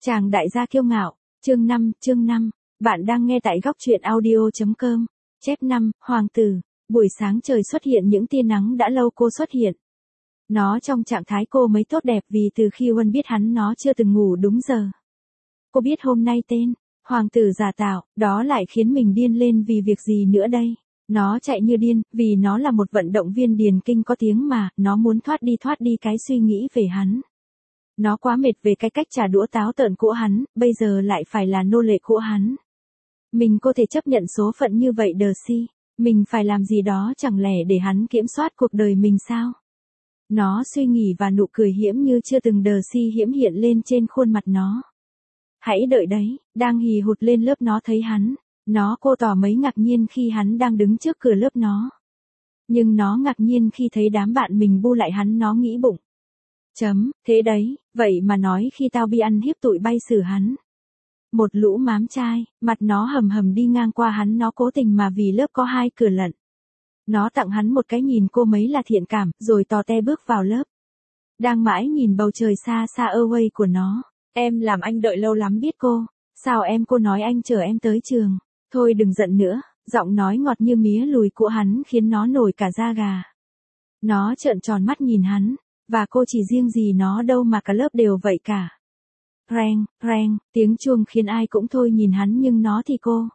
Chàng đại gia kiêu ngạo, chương 5, bạn đang nghe tại góc truyện audio.com, chép 5, Hoàng tử, buổi sáng trời xuất hiện những tia nắng đã lâu cô xuất hiện. Nó trong trạng thái cô mấy tốt đẹp vì từ khi Huân biết hắn nó chưa từng ngủ đúng giờ. Cô biết hôm nay tên, Hoàng tử giả tạo, đó lại khiến mình điên lên vì việc gì nữa đây. Nó chạy như điên, vì nó là một vận động viên điền kinh có tiếng mà, nó muốn thoát đi cái suy nghĩ về hắn. Nó quá mệt về cái cách trả đũa táo tợn của hắn, bây giờ lại phải là nô lệ của hắn. Mình có thể chấp nhận số phận như vậy Darcy, mình phải làm gì đó chẳng lẽ để hắn kiểm soát cuộc đời mình sao? Nó suy nghĩ và nụ cười hiểm như chưa từng Darcy hiểm hiện lên trên khuôn mặt nó. Hãy đợi đấy, đang hì hụt lên lớp nó thấy hắn. Cô tỏ mấy ngạc nhiên khi hắn đang đứng trước cửa lớp nó. Nhưng nó ngạc nhiên khi thấy đám bạn mình bu lại hắn nó nghĩ bụng. Thế đấy, vậy mà nói khi tao bi ăn hiếp tụi bay xử hắn. Một lũ mám trai, mặt nó hầm hầm đi ngang qua hắn nó cố tình mà vì lớp có 2 cửa lận. Nó tặng hắn một cái nhìn cô mấy là thiện cảm, rồi tò te bước vào lớp. Đang mãi nhìn bầu trời xa xa away của nó. Em làm anh đợi lâu lắm biết cô. Sao cô nói anh chờ em tới trường. Thôi đừng giận nữa, giọng nói ngọt như mía lùi của hắn khiến nó nổi cả da gà. Nó trợn tròn mắt nhìn hắn, và cô chỉ riêng gì nó đâu mà cả lớp đều vậy cả. Reng, reng, tiếng chuông khiến ai cũng thôi nhìn hắn nhưng nó thì cô.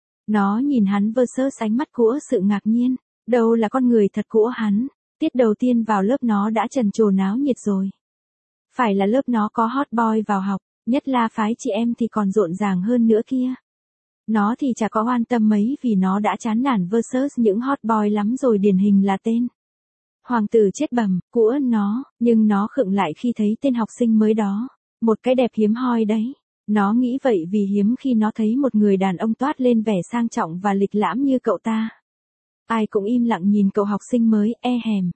Nó nhìn hắn versus ánh mắt của sự ngạc nhiên, đâu là con người thật của hắn. Tiết đầu tiên vào lớp nó đã trần trồ náo nhiệt rồi. Phải là lớp nó có hot boy vào học, nhất là phái chị em thì còn rộn ràng hơn nữa kia. Nó thì chả có quan tâm mấy vì nó đã chán nản versus những hot boy lắm rồi điển hình là tên. Hoàng tử chết bầm, của nó, nhưng nó khựng lại khi thấy tên học sinh mới đó. Một cái đẹp hiếm hoi đấy. Nó nghĩ vậy vì hiếm khi nó thấy một người đàn ông toát lên vẻ sang trọng và lịch lãm như cậu ta. Ai cũng im lặng nhìn cậu học sinh mới, hèm.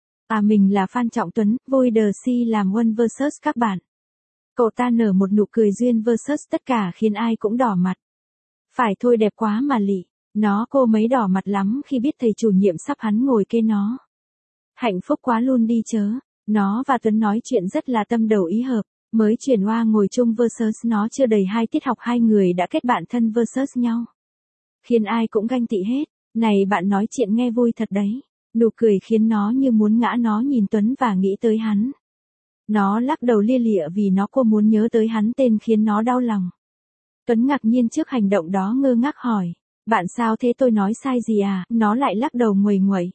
Mình là Phan Trọng Tuấn, vui Darcy làm Huân versus các bạn. Cậu ta nở một nụ cười duyên versus tất cả khiến ai cũng đỏ mặt. Phải thôi đẹp quá mà lị. Cô mấy đỏ mặt lắm khi biết thầy chủ nhiệm sắp hắn ngồi kê nó. Hạnh phúc quá luôn đi chớ. Nó và Tuấn nói chuyện rất là tâm đầu ý hợp. Mới chuyển qua ngồi chung versus nó chưa đầy 2 tiết học hai người đã kết bạn thân versus nhau. Khiến ai cũng ganh tị hết. Này bạn nói chuyện nghe vui thật đấy. Nụ cười khiến nó như muốn ngã nó nhìn Tuấn và nghĩ tới hắn. Nó lắc đầu lia lịa vì cô muốn nhớ tới hắn tên khiến nó đau lòng. Tuấn ngạc nhiên trước hành động đó ngơ ngác hỏi. Bạn sao thế tôi nói sai gì à? Nó lại lắc đầu nguầy nguẩy.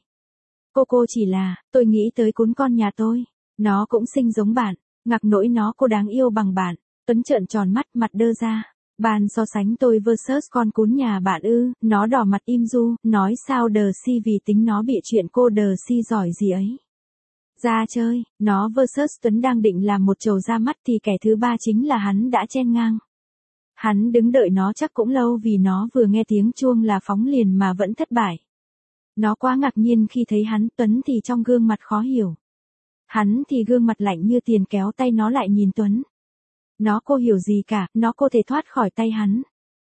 Cô chỉ là, tôi nghĩ tới cún con nhà tôi. Nó cũng xinh giống bạn. Ngạc nỗi cô đáng yêu bằng bạn. Tuấn trợn tròn mắt mặt đơ ra. Bạn so sánh tôi versus con cún nhà bạn ư? Nó đỏ mặt im ru, nói sao Darcy vì tính nó bịa chuyện cô Darcy giỏi gì ấy. Ra chơi, nó versus Tuấn đang định làm một trầu ra mắt thì kẻ thứ ba chính là hắn đã chen ngang. Hắn đứng đợi nó chắc cũng lâu vì nó vừa nghe tiếng chuông là phóng liền mà vẫn thất bại. Nó quá ngạc nhiên khi thấy hắn, Tuấn thì trong gương mặt khó hiểu. Hắn thì gương mặt lạnh như tiền kéo tay nó lại nhìn Tuấn. Cô hiểu gì cả, cô thể thoát khỏi tay hắn.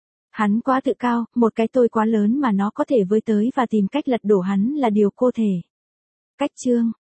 Hắn quá tự cao, một cái tôi quá lớn mà nó có thể với tới và tìm cách lật đổ hắn là điều cô thể. Cách chương,